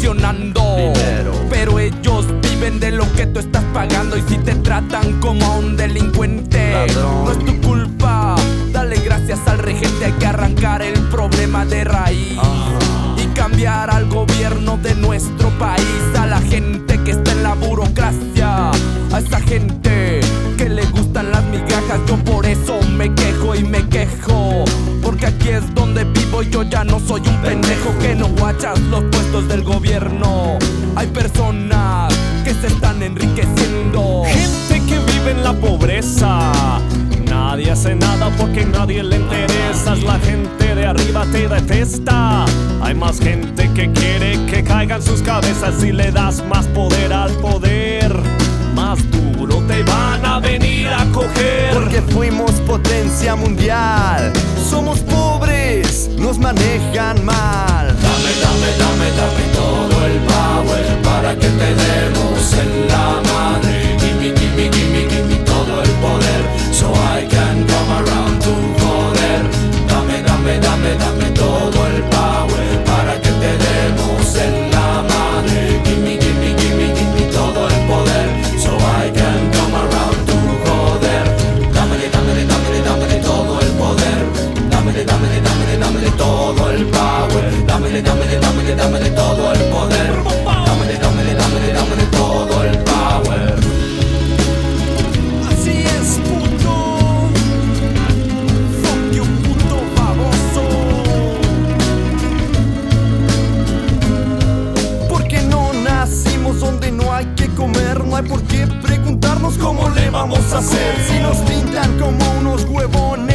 gestionando dinero, pero ellos viven de lo que tú estás pagando. Y si te tratan como a un delincuente, ladrón, no es tu culpa. Dale gracias al regente. Hay que arrancar el problema de raíz y cambiar al gobierno de nuestro país. A la gente que está en la burocracia, a esa gente que le gustan las migajas. Yo por eso me quejo y me quejo, porque aquí es donde vivo y yo ya no soy un pendejo que no guachas los puestos del gobierno. Hay personas que se están enriqueciendo, gente que vive en la pobreza. Nadie hace nada porque nadie le interesa. La gente de arriba te detesta. Hay más gente que quiere que caigan sus cabezas. Si le das más poder al poder, más duro te van a venir a coger. Porque fuimos potencia mundial, somos pobres, nos manejan mal. Dame, dame, dame, dame todo el power para que te demos en la madre. Gimme, gimme, gimme, gimme todo el poder, so I can come around to joder. Dame, dame, dame, dame todo el power para que te demos en la madre. Gimme, gimme, gimme, gimme todo el poder, so I can come around to joder. Dámele, dámele, dámele, dámele todo el poder. Dámele, dámele, dámele, dámele todo el power. Dámele, dámele, dámele, dámele todo el poder. Dámele, dámele, dámele, dámele todo el power. así es, puto. Fuck you, puto baboso. Porque no nacimos donde no hay que comer. No hay por qué preguntarnos cómo le vamos a hacer si nos pintan como unos huevones.